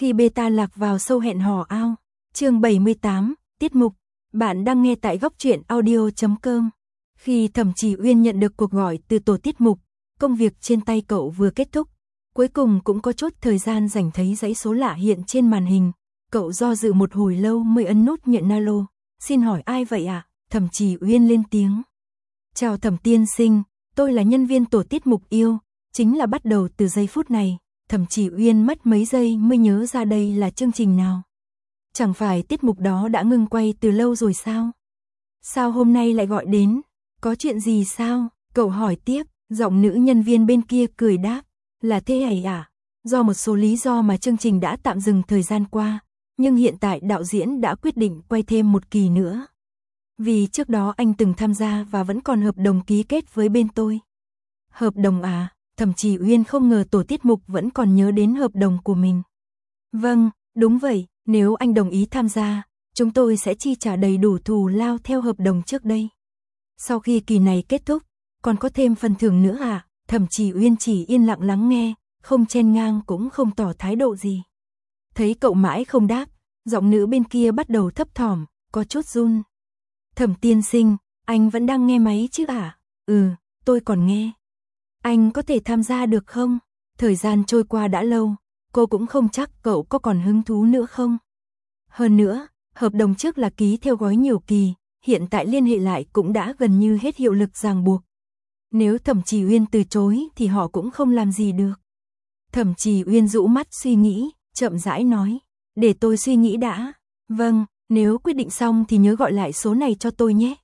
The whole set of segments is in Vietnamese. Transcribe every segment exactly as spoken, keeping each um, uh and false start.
Khi beta lạc vào sâu hẹn hò ao. Chương bảy mươi tám, tiết mục. Bạn đang nghe tại góc truyện audio chấm com. Khi Thẩm Trì Uyên nhận được cuộc gọi từ tổ tiết mục, công việc trên tay cậu vừa kết thúc. Cuối cùng cũng có chút thời gian rảnh thấy dãy số lạ hiện trên màn hình. Cậu do dự một hồi lâu mới ấn nút nhận alo. Xin hỏi ai vậy ạ? À? Thẩm Trì Uyên lên tiếng. Chào Thẩm tiên sinh, tôi là nhân viên tổ tiết mục yêu. Chính là bắt đầu từ giây phút này. Thẩm Trì Uyên mất mấy giây mới nhớ ra đây là chương trình nào. Chẳng phải tiết mục đó đã ngừng quay từ lâu rồi sao? Sao hôm nay lại gọi đến? Có chuyện gì sao? Cậu hỏi tiếp, giọng nữ nhân viên bên kia cười đáp. Là thế ấy à? Do một số lý do mà chương trình đã tạm dừng thời gian qua, nhưng hiện tại đạo diễn đã quyết định quay thêm một kỳ nữa. Vì trước đó anh từng tham gia và vẫn còn hợp đồng ký kết với bên tôi. Hợp đồng à? Thẩm Trì Uyên không ngờ tổ tiết mục vẫn còn nhớ đến hợp đồng của mình. Vâng, đúng vậy, nếu anh đồng ý tham gia, chúng tôi sẽ chi trả đầy đủ thù lao theo hợp đồng trước đây. Sau khi kỳ này kết thúc, còn có thêm phần thưởng nữa à? Thẩm Trì Uyên chỉ yên lặng lắng nghe, không chen ngang cũng không tỏ thái độ gì. Thấy cậu mãi không đáp, giọng nữ bên kia bắt đầu thấp thỏm, có chút run. Thẩm tiên sinh, anh vẫn đang nghe máy chứ à? Ừ, tôi còn nghe. Anh có thể tham gia được không? Thời gian trôi qua đã lâu, cô cũng không chắc cậu có còn hứng thú nữa không? Hơn nữa, hợp đồng trước là ký theo gói nhiều kỳ, hiện tại liên hệ lại cũng đã gần như hết hiệu lực ràng buộc. Nếu Thẩm Trì Uyên từ chối thì họ cũng không làm gì được. Thẩm Trì Uyên rũ mắt suy nghĩ, chậm rãi nói, để tôi suy nghĩ đã. Vâng, nếu quyết định xong thì nhớ gọi lại số này cho tôi nhé.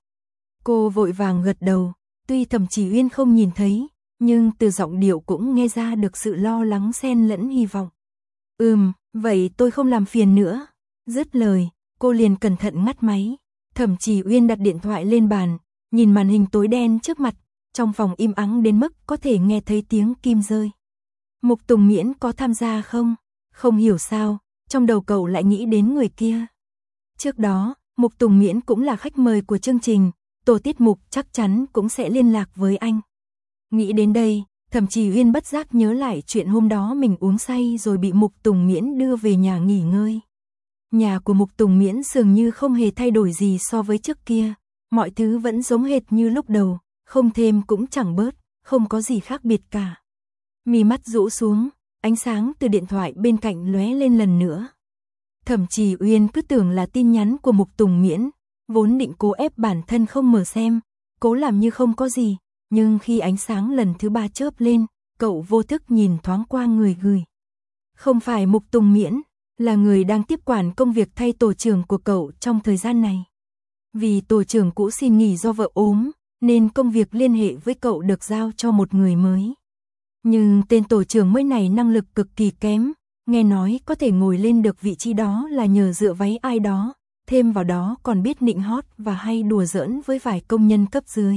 Cô vội vàng gật đầu, tuy Thẩm Trì Uyên không nhìn thấy, nhưng từ giọng điệu cũng nghe ra được sự lo lắng xen lẫn hy vọng. Ừm, vậy tôi không làm phiền nữa. Dứt lời, cô liền cẩn thận ngắt máy. Thẩm Trì Uyên đặt điện thoại lên bàn, nhìn màn hình tối đen trước mặt, trong phòng im ắng đến mức có thể nghe thấy tiếng kim rơi. Mục Tùng Miễn có tham gia không? Không hiểu sao, trong đầu cậu lại nghĩ đến người kia. Trước đó, Mục Tùng Miễn cũng là khách mời của chương trình, tổ tiết mục chắc chắn cũng sẽ liên lạc với anh. Nghĩ đến đây, Thẩm Trì Uyên bất giác nhớ lại chuyện hôm đó mình uống say rồi bị Mục Tùng Miễn đưa về nhà nghỉ ngơi. Nhà của Mục Tùng Miễn dường như không hề thay đổi gì so với trước kia, mọi thứ vẫn giống hệt như lúc đầu, không thêm cũng chẳng bớt, không có gì khác biệt cả. Mí mắt rũ xuống, ánh sáng từ điện thoại bên cạnh lóe lên lần nữa. Thẩm Trì Uyên cứ tưởng là tin nhắn của Mục Tùng Miễn, vốn định cố ép bản thân không mở xem, cố làm như không có gì. Nhưng khi ánh sáng lần thứ ba chớp lên, cậu vô thức nhìn thoáng qua người gửi. Không phải Mục Tùng Miễn, là người đang tiếp quản công việc thay tổ trưởng của cậu trong thời gian này. Vì tổ trưởng cũ xin nghỉ do vợ ốm, nên công việc liên hệ với cậu được giao cho một người mới. Nhưng tên tổ trưởng mới này năng lực cực kỳ kém, nghe nói có thể ngồi lên được vị trí đó là nhờ dựa váy ai đó, thêm vào đó còn biết nịnh hót và hay đùa giỡn với vài công nhân cấp dưới.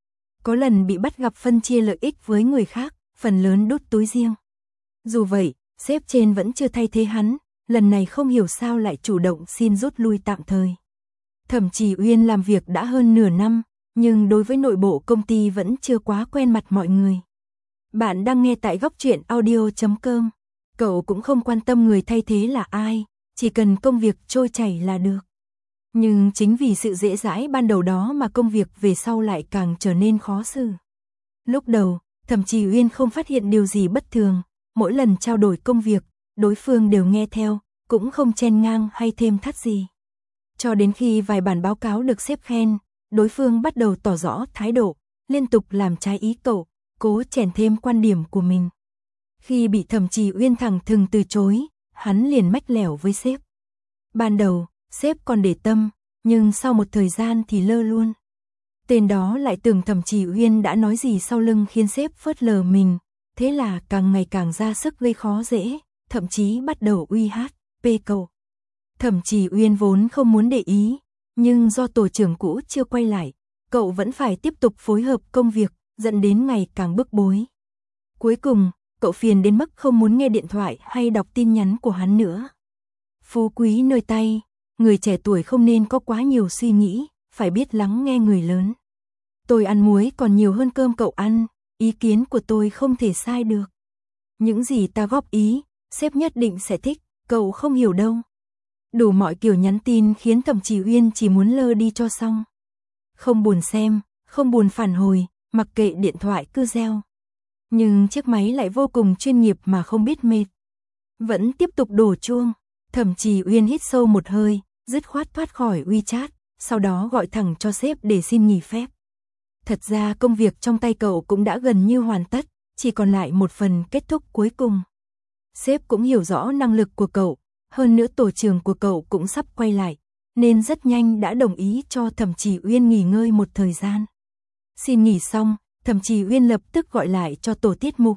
Có lần bị bắt gặp phân chia lợi ích với người khác, phần lớn đút túi riêng. Dù vậy, sếp trên vẫn chưa thay thế hắn, lần này không hiểu sao lại chủ động xin rút lui tạm thời. Thẩm Trì Uyên làm việc đã hơn nửa năm, nhưng đối với nội bộ công ty vẫn chưa quá quen mặt mọi người. Bạn đang nghe tại góc truyện audio chấm com. Cậu cũng không quan tâm người thay thế là ai, chỉ cần công việc trôi chảy là được. Nhưng chính vì sự dễ dãi ban đầu đó mà công việc về sau lại càng trở nên khó xử. Lúc đầu, Thẩm Trì Uyên không phát hiện điều gì bất thường, mỗi lần trao đổi công việc, đối phương đều nghe theo, cũng không chen ngang hay thêm thắt gì. Cho đến khi vài bản báo cáo được xếp khen, đối phương bắt đầu tỏ rõ thái độ, liên tục làm trái ý cậu, cố chèn thêm quan điểm của mình. Khi bị Thẩm Trì Uyên thẳng thừng từ chối, hắn liền mách lẻo với sếp. Ban đầu, sếp còn để tâm, nhưng sau một thời gian thì lơ luôn. Tên đó lại tưởng Thẩm Trì Uyên đã nói gì sau lưng khiến sếp phớt lờ mình, thế là càng ngày càng ra sức gây khó dễ, thậm chí bắt đầu uy hát, pê cậu. Thẩm Trì Uyên vốn không muốn để ý, nhưng do tổ trưởng cũ chưa quay lại, cậu vẫn phải tiếp tục phối hợp công việc, dẫn đến ngày càng bức bối. Cuối cùng, cậu phiền đến mức không muốn nghe điện thoại hay đọc tin nhắn của hắn nữa. Phú quý nơi tay, người trẻ tuổi không nên có quá nhiều suy nghĩ, phải biết lắng nghe người lớn. Tôi ăn muối còn nhiều hơn cơm cậu ăn, ý kiến của tôi không thể sai được. Những gì ta góp ý, sếp nhất định sẽ thích, cậu không hiểu đâu. Đủ mọi kiểu nhắn tin khiến Thẩm Chỉ Uyên chỉ muốn lơ đi cho xong. Không buồn xem, không buồn phản hồi, mặc kệ điện thoại cứ reo. Nhưng chiếc máy lại vô cùng chuyên nghiệp mà không biết mệt. Vẫn tiếp tục đổ chuông. Thẩm Chỉ Uyên hít sâu một hơi, dứt khoát thoát khỏi WeChat, sau đó gọi thẳng cho sếp để xin nghỉ phép. Thật ra công việc trong tay cậu cũng đã gần như hoàn tất, chỉ còn lại một phần kết thúc cuối cùng. Sếp cũng hiểu rõ năng lực của cậu, hơn nữa tổ trưởng của cậu cũng sắp quay lại, nên rất nhanh đã đồng ý cho Thẩm Chỉ Uyên nghỉ ngơi một thời gian. Xin nghỉ xong, Thẩm Chỉ Uyên lập tức gọi lại cho tổ tiết mục.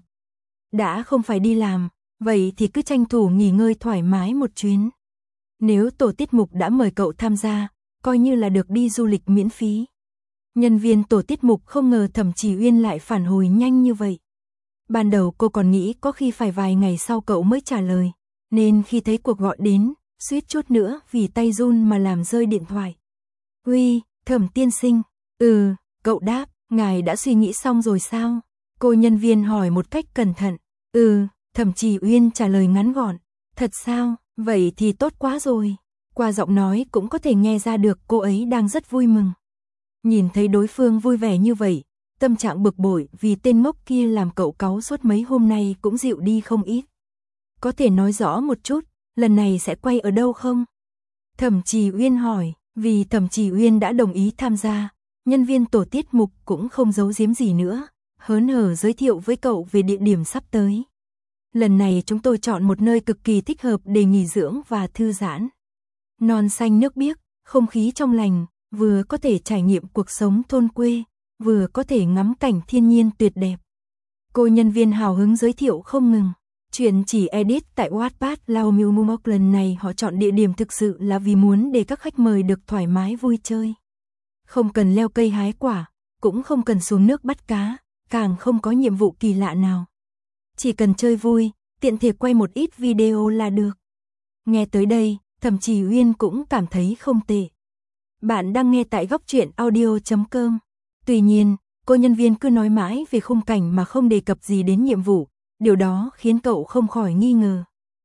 Đã không phải đi làm, vậy thì cứ tranh thủ nghỉ ngơi thoải mái một chuyến. Nếu tổ tiết mục đã mời cậu tham gia, coi như là được đi du lịch miễn phí. Nhân viên tổ tiết mục không ngờ Thẩm Chỉ Uyên lại phản hồi nhanh như vậy. Ban đầu cô còn nghĩ có khi phải vài ngày sau cậu mới trả lời, nên khi thấy cuộc gọi đến, suýt chút nữa vì tay run mà làm rơi điện thoại. Uy, Thẩm tiên sinh. Ừ, cậu đáp, ngài đã suy nghĩ xong rồi sao? Cô nhân viên hỏi một cách cẩn thận. Ừ, Thẩm Chỉ Uyên trả lời ngắn gọn. Thật sao, vậy thì tốt quá rồi. Qua giọng nói cũng có thể nghe ra được cô ấy đang rất vui mừng. Nhìn thấy đối phương vui vẻ như vậy, tâm trạng bực bội vì tên ngốc kia làm cậu cáu suốt mấy hôm nay cũng dịu đi không ít. Có thể nói rõ một chút, lần này sẽ quay ở đâu không? Thẩm Chỉ Uyên hỏi, vì Thẩm Chỉ Uyên đã đồng ý tham gia, nhân viên tổ tiết mục cũng không giấu giếm gì nữa, hớn hở giới thiệu với cậu về địa điểm sắp tới. Lần này chúng tôi chọn một nơi cực kỳ thích hợp để nghỉ dưỡng và thư giãn. Non xanh nước biếc, không khí trong lành, vừa có thể trải nghiệm cuộc sống thôn quê, vừa có thể ngắm cảnh thiên nhiên tuyệt đẹp. Cô nhân viên hào hứng giới thiệu không ngừng. Chuyện chỉ edit tại Wattpad Lao Miu Mumok lần này họ chọn địa điểm thực sự là vì muốn để các khách mời được thoải mái vui chơi. Không cần leo cây hái quả, cũng không cần xuống nước bắt cá, càng không có nhiệm vụ kỳ lạ nào. Chỉ cần chơi vui, tiện thể quay một ít video là được. Nghe tới đây, Thẩm Chỉ Uyên cũng cảm thấy không tệ. Bạn đang nghe tại góc truyện audio chấm com. Tuy nhiên, cô nhân viên cứ nói mãi về khung cảnh mà không đề cập gì đến nhiệm vụ, điều đó khiến cậu không khỏi nghi ngờ.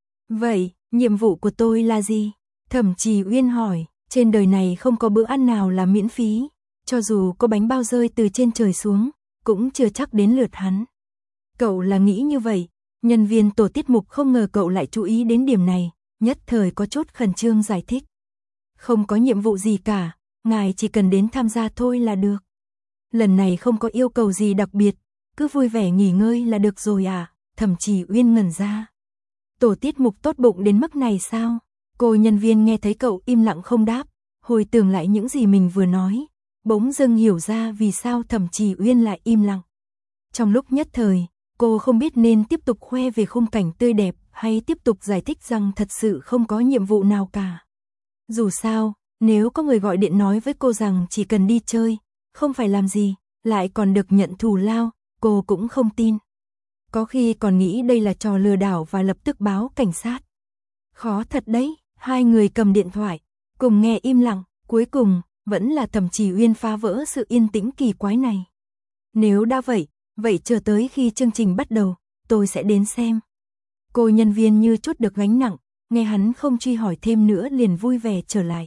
Vậy, nhiệm vụ của tôi là gì? Thẩm Chỉ Uyên hỏi, trên đời này không có bữa ăn nào là miễn phí, cho dù có bánh bao rơi từ trên trời xuống, cũng chưa chắc đến lượt hắn. Cậu là nghĩ như vậy, nhân viên tổ tiết mục không ngờ cậu lại chú ý đến điểm này, nhất thời có chút khẩn trương giải thích. Không có nhiệm vụ gì cả, ngài chỉ cần đến tham gia thôi là được. Lần này không có yêu cầu gì đặc biệt, cứ vui vẻ nghỉ ngơi là được rồi à? Thẩm Chỉ Uyên ngẩn ra. Tổ tiết mục tốt bụng đến mức này sao? Cô nhân viên nghe thấy cậu im lặng không đáp, hồi tưởng lại những gì mình vừa nói, bỗng dưng hiểu ra vì sao Thẩm Chỉ Uyên lại im lặng. Trong lúc nhất thời, cô không biết nên tiếp tục khoe về khung cảnh tươi đẹp hay tiếp tục giải thích rằng thật sự không có nhiệm vụ nào cả. Dù sao, nếu có người gọi điện nói với cô rằng chỉ cần đi chơi, không phải làm gì, lại còn được nhận thù lao, cô cũng không tin. Có khi còn nghĩ đây là trò lừa đảo và lập tức báo cảnh sát. Khó thật đấy, hai người cầm điện thoại, cùng nghe im lặng, cuối cùng, vẫn là Thẩm Chỉ Uyên phá vỡ sự yên tĩnh kỳ quái này. Nếu đã vậy, vậy chờ tới khi chương trình bắt đầu, tôi sẽ đến xem. Cô nhân viên như chút được gánh nặng, nghe hắn không truy hỏi thêm nữa liền vui vẻ trở lại.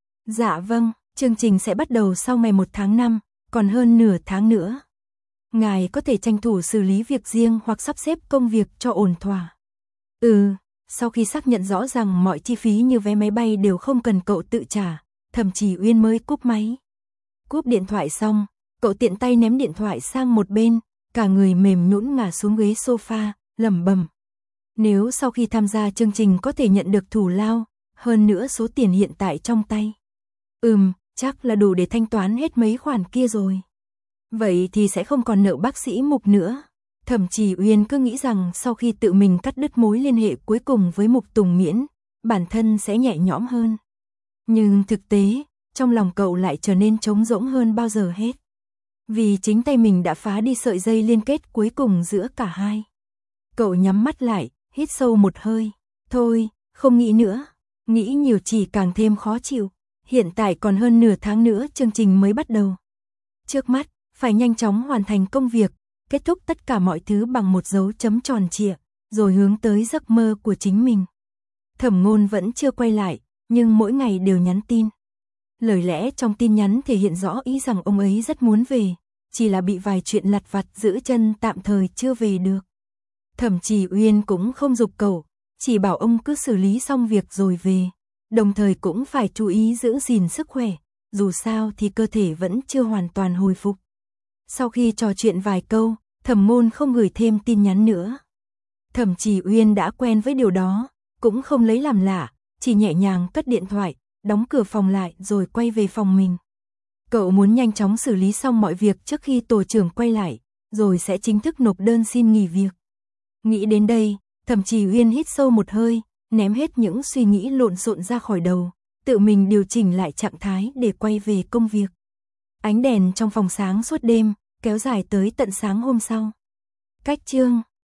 Dạ vâng, chương trình sẽ bắt đầu sau ngày một tháng năm, còn hơn nửa tháng nữa. Ngài có thể tranh thủ xử lý việc riêng hoặc sắp xếp công việc cho ổn thỏa. Ừ, sau khi xác nhận rõ ràng mọi chi phí như vé máy bay đều không cần cậu tự trả, Thẩm Chỉ Uyên mới cúp máy. Cúp điện thoại xong, cậu tiện tay ném điện thoại sang một bên, cả người mềm nhũn ngả xuống ghế sofa, lẩm bẩm. Nếu sau khi tham gia chương trình có thể nhận được thù lao, hơn nữa số tiền hiện tại trong tay. Ừm, chắc là đủ để thanh toán hết mấy khoản kia rồi. Vậy thì sẽ không còn nợ bác sĩ Mục nữa. Thẩm Chỉ Uyên cứ nghĩ rằng sau khi tự mình cắt đứt mối liên hệ cuối cùng với Mục Tùng Miễn, bản thân sẽ nhẹ nhõm hơn. Nhưng thực tế, trong lòng cậu lại trở nên trống rỗng hơn bao giờ hết. Vì chính tay mình đã phá đi sợi dây liên kết cuối cùng giữa cả hai. Cậu nhắm mắt lại, hít sâu một hơi. Thôi, không nghĩ nữa. Nghĩ nhiều chỉ càng thêm khó chịu. Hiện tại còn hơn nửa tháng nữa chương trình mới bắt đầu. Trước mắt, phải nhanh chóng hoàn thành công việc, kết thúc tất cả mọi thứ bằng một dấu chấm tròn trịa, rồi hướng tới giấc mơ của chính mình. Thẩm Ngôn vẫn chưa quay lại, nhưng mỗi ngày đều nhắn tin. Lời lẽ trong tin nhắn thể hiện rõ ý rằng ông ấy rất muốn về, chỉ là bị vài chuyện lặt vặt giữ chân tạm thời chưa về được. Thẩm Trì Uyên cũng không giục cầu, chỉ bảo ông cứ xử lý xong việc rồi về, đồng thời cũng phải chú ý giữ gìn sức khỏe, dù sao thì cơ thể vẫn chưa hoàn toàn hồi phục. Sau khi trò chuyện vài câu, Thẩm Ngôn không gửi thêm tin nhắn nữa. Thẩm Trì Uyên đã quen với điều đó, cũng không lấy làm lạ, chỉ nhẹ nhàng cất điện thoại, đóng cửa phòng lại rồi quay về phòng mình. Cậu muốn nhanh chóng xử lý xong mọi việc trước khi tổ trưởng quay lại, rồi sẽ chính thức nộp đơn xin nghỉ việc. Nghĩ đến đây, Thẩm Trì Uyên hít sâu một hơi, ném hết những suy nghĩ lộn xộn ra khỏi đầu, tự mình điều chỉnh lại trạng thái để quay về công việc. Ánh đèn trong phòng sáng suốt đêm, kéo dài tới tận sáng hôm sau. Cách chương